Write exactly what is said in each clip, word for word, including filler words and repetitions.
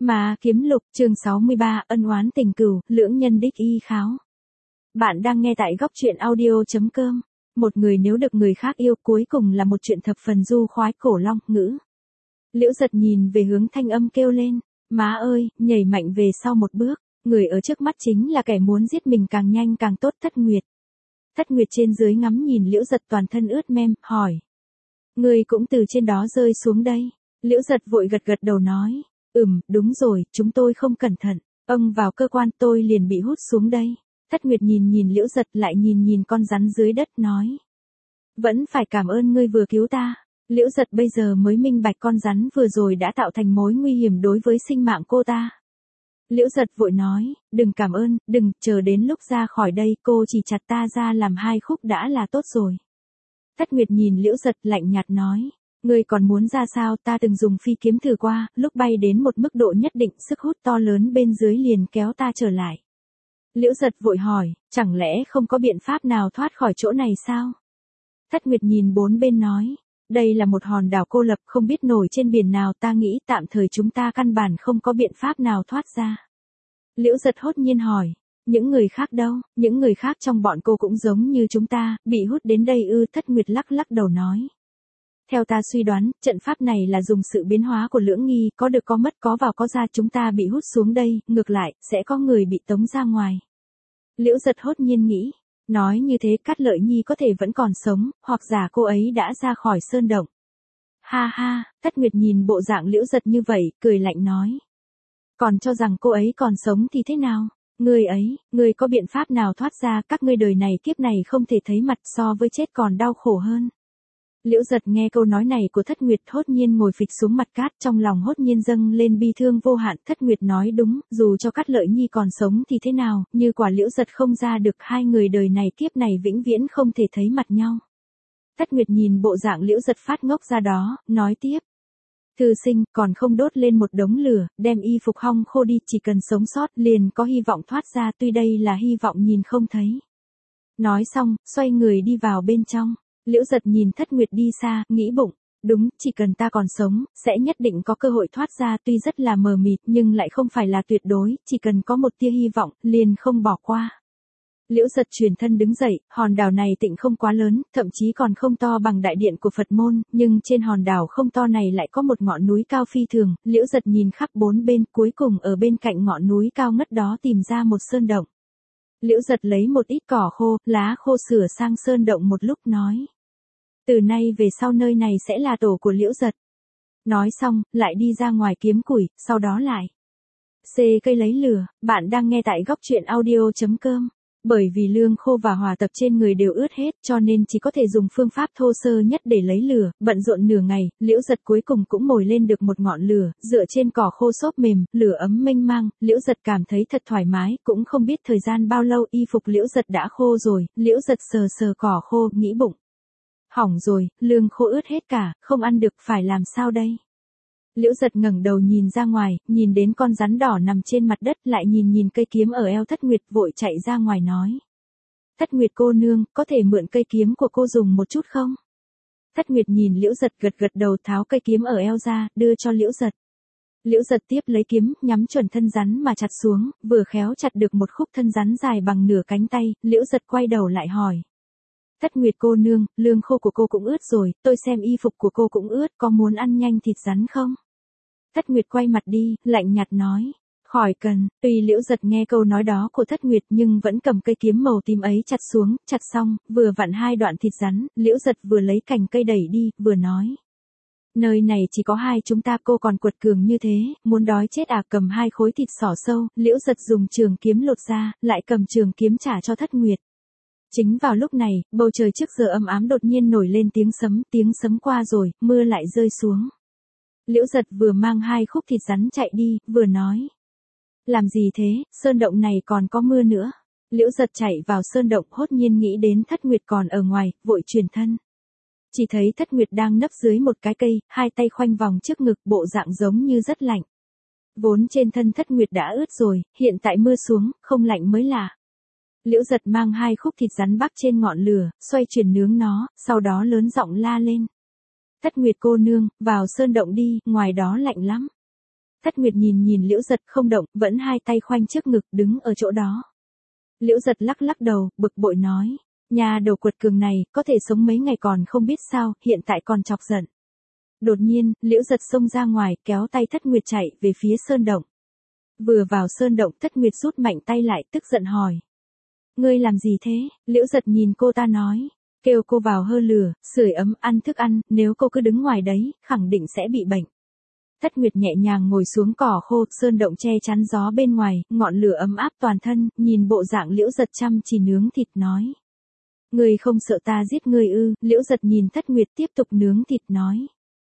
Mà kiếm lục chương sáu mươi ba ân oán tình cừu, lưỡng nhân đích y kháo. Bạn đang nghe tại góc truyện audio.com. Một người nếu được người khác yêu cuối cùng là một chuyện thập phần du khoái cổ long ngữ. Liễu Giật nhìn về hướng thanh âm kêu lên, má ơi, nhảy mạnh về sau một bước, người ở trước mắt chính là kẻ muốn giết mình càng nhanh càng tốt Thất Nguyệt. Thất Nguyệt trên dưới ngắm nhìn Liễu Giật toàn thân ướt mem, hỏi. Người cũng từ trên đó rơi xuống đây. Liễu Giật vội gật gật đầu nói. Ừm, đúng rồi, chúng tôi không cẩn thận, ông vào cơ quan tôi liền bị hút xuống đây. Thất Nguyệt nhìn nhìn Liễu Giật lại nhìn nhìn con rắn dưới đất nói. Vẫn phải cảm ơn ngươi vừa cứu ta. Liễu Giật bây giờ mới minh bạch con rắn vừa rồi đã tạo thành mối nguy hiểm đối với sinh mạng cô ta. Liễu Giật vội nói, đừng cảm ơn, đừng, chờ đến lúc ra khỏi đây cô chỉ chặt ta ra làm hai khúc đã là tốt rồi. Thất Nguyệt nhìn Liễu Giật lạnh nhạt nói. Ngươi còn muốn ra sao, ta từng dùng phi kiếm thử qua, lúc bay đến một mức độ nhất định sức hút to lớn bên dưới liền kéo ta trở lại. Liễu Giật vội hỏi, chẳng lẽ không có biện pháp nào thoát khỏi chỗ này sao? Thất Nguyệt nhìn bốn bên nói, đây là một hòn đảo cô lập không biết nổi trên biển nào, ta nghĩ tạm thời chúng ta căn bản không có biện pháp nào thoát ra. Liễu Giật hốt nhiên hỏi, những người khác đâu, những người khác trong bọn cô cũng giống như chúng ta, bị hút đến đây ư? Thất Nguyệt lắc lắc đầu nói. Theo ta suy đoán, trận pháp này là dùng sự biến hóa của lưỡng nghi, có được có mất có vào có ra, chúng ta bị hút xuống đây, ngược lại, sẽ có người bị tống ra ngoài. Liễu Giật hốt nhiên nghĩ, nói như thế Cát Lợi Nhi có thể vẫn còn sống, hoặc giả cô ấy đã ra khỏi sơn động. Ha ha, Thất Nguyệt nhìn bộ dạng Liễu Giật như vậy, cười lạnh nói. Còn cho rằng cô ấy còn sống thì thế nào? Ngươi ấy, ngươi có biện pháp nào thoát ra, các ngươi đời này kiếp này không thể thấy mặt, so với chết còn đau khổ hơn. Liễu Giật nghe câu nói này của Thất Nguyệt hốt nhiên ngồi phịch xuống mặt cát, trong lòng hốt nhiên dâng lên bi thương vô hạn. Thất Nguyệt nói đúng, dù cho Cát Lợi Nhi còn sống thì thế nào, như quả Liễu Giật không ra được, hai người đời này kiếp này vĩnh viễn không thể thấy mặt nhau. Thất Nguyệt nhìn bộ dạng Liễu Giật phát ngốc ra đó, nói tiếp. Thư sinh, còn không đốt lên một đống lửa, đem y phục hong khô đi, chỉ cần sống sót liền có hy vọng thoát ra, tuy đây là hy vọng nhìn không thấy. Nói xong, xoay người đi vào bên trong. Liễu Giật nhìn Thất Nguyệt đi xa, nghĩ bụng, đúng, chỉ cần ta còn sống, sẽ nhất định có cơ hội thoát ra, tuy rất là mờ mịt nhưng lại không phải là tuyệt đối, chỉ cần có một tia hy vọng, liền không bỏ qua. Liễu Giật chuyển thân đứng dậy, hòn đảo này tịnh không quá lớn, thậm chí còn không to bằng đại điện của Phật môn, nhưng trên hòn đảo không to này lại có một ngọn núi cao phi thường, Liễu Giật nhìn khắp bốn bên, cuối cùng ở bên cạnh ngọn núi cao ngất đó tìm ra một sơn động. Liễu Giật lấy một ít cỏ khô, lá khô sửa sang sơn động một lúc nói. Từ nay về sau nơi này sẽ là tổ của Liễu Giật. Nói xong, lại đi ra ngoài kiếm củi, sau đó lại. Xê cây lấy lửa, bạn đang nghe tại góc truyện audio.com. Bởi vì lương khô và hỏa tập trên người đều ướt hết cho nên chỉ có thể dùng phương pháp thô sơ nhất để lấy lửa, bận rộn nửa ngày, Liễu Giật cuối cùng cũng mồi lên được một ngọn lửa, dựa trên cỏ khô xốp mềm, lửa ấm mênh mang, Liễu Giật cảm thấy thật thoải mái, cũng không biết thời gian bao lâu y phục Liễu Giật đã khô rồi, Liễu Giật sờ sờ cỏ khô, nghĩ bụng. Hỏng rồi, lương khô ướt hết cả, không ăn được, phải làm sao đây? Liễu Giật ngẩng đầu nhìn ra ngoài, nhìn đến con rắn đỏ nằm trên mặt đất, lại nhìn nhìn cây kiếm ở eo Thất Nguyệt, vội chạy ra ngoài nói. Thất Nguyệt cô nương, có thể mượn cây kiếm của cô dùng một chút không? Thất Nguyệt nhìn Liễu Giật gật gật đầu, tháo cây kiếm ở eo ra, đưa cho Liễu Giật. Liễu Giật tiếp lấy kiếm, nhắm chuẩn thân rắn mà chặt xuống, vừa khéo chặt được một khúc thân rắn dài bằng nửa cánh tay, Liễu Giật quay đầu lại hỏi. Thất Nguyệt cô nương, lương khô của cô cũng ướt rồi, tôi xem y phục của cô cũng ướt, có muốn ăn nhanh thịt rắn không? Thất Nguyệt quay mặt đi, lạnh nhạt nói, khỏi cần. Tuy Liễu Giật nghe câu nói đó của Thất Nguyệt nhưng vẫn cầm cây kiếm màu tím ấy chặt xuống, chặt xong, vừa vặn hai đoạn thịt rắn, Liễu Giật vừa lấy cành cây đẩy đi, vừa nói. Nơi này chỉ có hai chúng ta, cô còn quật cường như thế, muốn đói chết à? Cầm hai khối thịt sỏ sâu, Liễu Giật dùng trường kiếm lột ra, lại cầm trường kiếm trả cho Thất Nguyệt. Chính vào lúc này, bầu trời trước giờ âm ám đột nhiên nổi lên tiếng sấm, tiếng sấm qua rồi, mưa lại rơi xuống. Liễu Giật vừa mang hai khúc thịt rắn chạy đi, vừa nói. Làm gì thế, sơn động này còn có mưa nữa. Liễu Giật chạy vào sơn động, hốt nhiên nghĩ đến Thất Nguyệt còn ở ngoài, vội chuyển thân. Chỉ thấy Thất Nguyệt đang nấp dưới một cái cây, hai tay khoanh vòng trước ngực, bộ dạng giống như rất lạnh. Vốn trên thân Thất Nguyệt đã ướt rồi, hiện tại mưa xuống, không lạnh mới lạ. Liễu Giật mang hai khúc thịt rắn bắc trên ngọn lửa, xoay chuyển nướng nó, sau đó lớn giọng la lên. Thất Nguyệt cô nương, vào sơn động đi, ngoài đó lạnh lắm. Thất Nguyệt nhìn nhìn Liễu Giật không động, vẫn hai tay khoanh trước ngực đứng ở chỗ đó. Liễu Giật lắc lắc đầu, bực bội nói. Nhà đầu quật cường này, có thể sống mấy ngày còn không biết sao, hiện tại còn chọc giận. Đột nhiên, Liễu Giật xông ra ngoài, kéo tay Thất Nguyệt chạy về phía sơn động. Vừa vào sơn động, Thất Nguyệt rút mạnh tay lại, tức giận hỏi. Ngươi làm gì thế? Liễu Giật nhìn cô ta nói. Kêu cô vào hơ lửa, sưởi ấm, ăn thức ăn, nếu cô cứ đứng ngoài đấy, khẳng định sẽ bị bệnh. Thất Nguyệt nhẹ nhàng ngồi xuống cỏ khô, sơn động che chắn gió bên ngoài, ngọn lửa ấm áp toàn thân, nhìn bộ dạng Liễu Giật chăm chỉ nướng thịt nói. Ngươi không sợ ta giết ngươi ư? Liễu Giật nhìn Thất Nguyệt tiếp tục nướng thịt nói.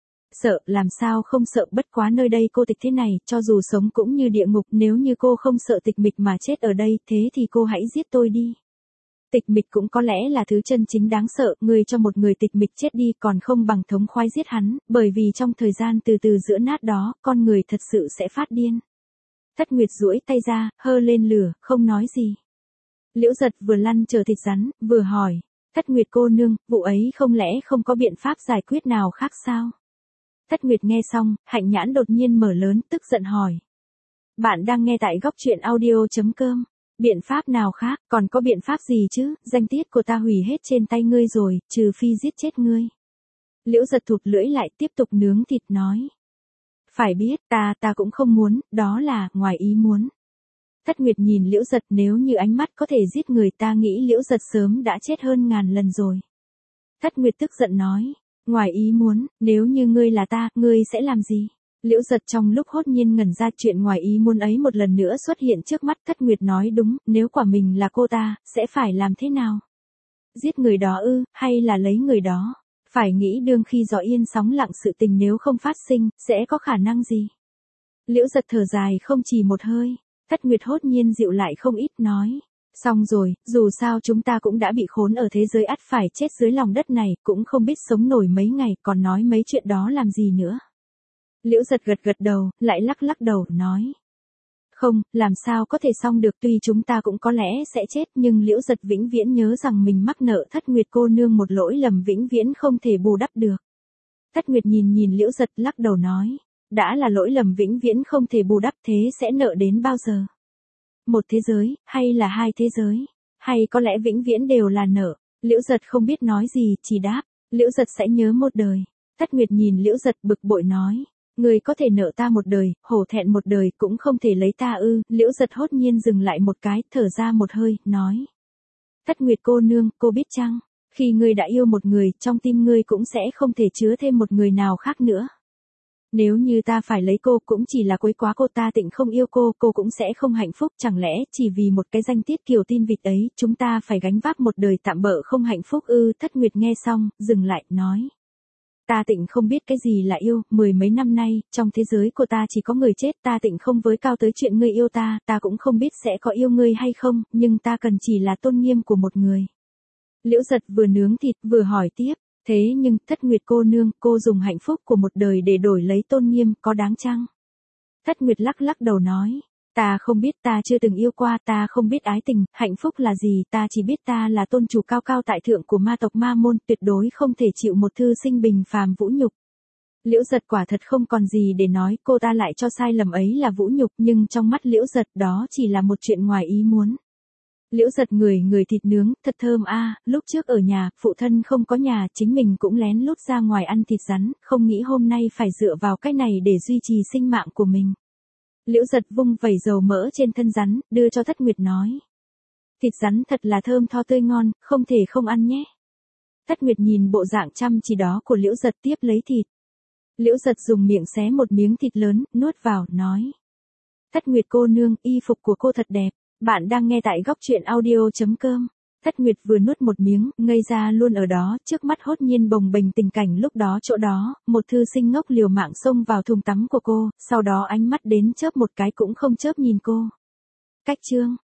Sợ, làm sao không sợ, bất quá nơi đây cô tịch thế này, cho dù sống cũng như địa ngục, nếu như cô không sợ tịch mịch mà chết ở đây, thế thì cô hãy giết tôi đi. Tịch mịch cũng có lẽ là thứ chân chính đáng sợ, người cho một người tịch mịch chết đi còn không bằng thống khoái giết hắn, bởi vì trong thời gian từ từ giữa nát đó, con người thật sự sẽ phát điên. Thất Nguyệt duỗi tay ra, hơ lên lửa, không nói gì. Liễu Giật vừa lăn chờ thịt rắn, vừa hỏi. Thất Nguyệt cô nương, vụ ấy không lẽ không có biện pháp giải quyết nào khác sao? Thất Nguyệt nghe xong, hạnh nhãn đột nhiên mở lớn, tức giận hỏi. Bạn đang nghe tại góc truyện audio.com. Biện pháp nào khác, còn có biện pháp gì chứ, danh tiết của ta hủy hết trên tay ngươi rồi, trừ phi giết chết ngươi. Liễu Giật thụt lưỡi lại tiếp tục nướng thịt nói. Phải biết, ta, ta cũng không muốn, đó là, ngoài ý muốn. Thất Nguyệt nhìn Liễu Giật, nếu như ánh mắt có thể giết người, ta nghĩ Liễu Giật sớm đã chết hơn ngàn lần rồi. Thất Nguyệt tức giận nói. Ngoài ý muốn, nếu như ngươi là ta, ngươi sẽ làm gì? Liễu Giật trong lúc hốt nhiên ngẩn ra, chuyện ngoài ý muốn ấy một lần nữa xuất hiện trước mắt. Thất Nguyệt nói đúng, nếu quả mình là cô ta, sẽ phải làm thế nào? Giết người đó ư, hay là lấy người đó? Phải nghĩ đương khi gió yên sóng lặng, sự tình nếu không phát sinh, sẽ có khả năng gì? Liễu Giật thở dài không chỉ một hơi. Thất Nguyệt hốt nhiên dịu lại không ít nói. Xong rồi, dù sao chúng ta cũng đã bị khốn ở thế giới, ắt phải chết dưới lòng đất này, cũng không biết sống nổi mấy ngày, còn nói mấy chuyện đó làm gì nữa. Liễu Giật gật gật đầu, lại lắc lắc đầu, nói. Không, làm sao có thể xong được, tuy chúng ta cũng có lẽ sẽ chết, nhưng Liễu Giật vĩnh viễn nhớ rằng mình mắc nợ Thất Nguyệt cô nương một lỗi lầm vĩnh viễn không thể bù đắp được. Thất Nguyệt nhìn nhìn Liễu Giật lắc đầu nói. Đã là lỗi lầm vĩnh viễn không thể bù đắp, thế sẽ nợ đến bao giờ? Một thế giới, hay là hai thế giới? Hay có lẽ vĩnh viễn đều là nợ? Liễu Giật không biết nói gì, chỉ đáp. Liễu Giật sẽ nhớ một đời. Thất Nguyệt nhìn Liễu Giật bực bội nói. Người có thể nợ ta một đời, hổ thẹn một đời, cũng không thể lấy ta ư? Liễu Giật hốt nhiên dừng lại một cái, thở ra một hơi, nói. Thất Nguyệt cô nương, cô biết chăng? Khi ngươi đã yêu một người, trong tim ngươi cũng sẽ không thể chứa thêm một người nào khác nữa. Nếu như ta phải lấy cô, cũng chỉ là quấy quá cô, ta Tịnh không yêu cô, cô cũng sẽ không hạnh phúc, chẳng lẽ chỉ vì một cái danh tiết kiều tin vịt ấy, chúng ta phải gánh vác một đời tạm bợ không hạnh phúc ư? Thất Nguyệt nghe xong, dừng lại, nói. Ta Tịnh không biết cái gì là yêu, mười mấy năm nay, trong thế giới của ta chỉ có người chết, ta Tịnh không với cao tới chuyện ngươi yêu ta, ta cũng không biết sẽ có yêu ngươi hay không, nhưng ta cần chỉ là tôn nghiêm của một người. Liễu Giật vừa nướng thịt, vừa hỏi tiếp. Thế nhưng, Thất Nguyệt cô nương, cô dùng hạnh phúc của một đời để đổi lấy tôn nghiêm, có đáng chăng? Thất Nguyệt lắc lắc đầu nói. Ta không biết, ta chưa từng yêu qua, ta không biết ái tình, hạnh phúc là gì, ta chỉ biết ta là tôn chủ cao cao tại thượng của ma tộc Ma Môn, tuyệt đối không thể chịu một thư sinh bình phàm vũ nhục. Liễu Giật quả thật không còn gì để nói, cô ta lại cho sai lầm ấy là vũ nhục, nhưng trong mắt Liễu Giật đó chỉ là một chuyện ngoài ý muốn. Liễu Giật người người thịt nướng, thật thơm a. À, lúc trước ở nhà, phụ thân không có nhà, chính mình cũng lén lút ra ngoài ăn thịt rắn, không nghĩ hôm nay phải dựa vào cái này để duy trì sinh mạng của mình. Liễu Giật vung vẩy dầu mỡ trên thân rắn, đưa cho Thất Nguyệt nói. Thịt rắn thật là thơm tho tươi ngon, không thể không ăn nhé. Thất Nguyệt nhìn bộ dạng chăm chỉ đó của Liễu Giật, tiếp lấy thịt. Liễu Giật dùng miệng xé một miếng thịt lớn, nuốt vào, nói. Thất Nguyệt cô nương, y phục của cô thật đẹp. Bạn đang nghe tại góc truyện audio.com. Thất Nguyệt vừa nuốt một miếng, ngây ra luôn ở đó, trước mắt hốt nhiên bồng bềnh tình cảnh lúc đó chỗ đó, một thư sinh ngốc liều mạng xông vào thùng tắm của cô, sau đó ánh mắt đến chớp một cái cũng không chớp nhìn cô. Cách chương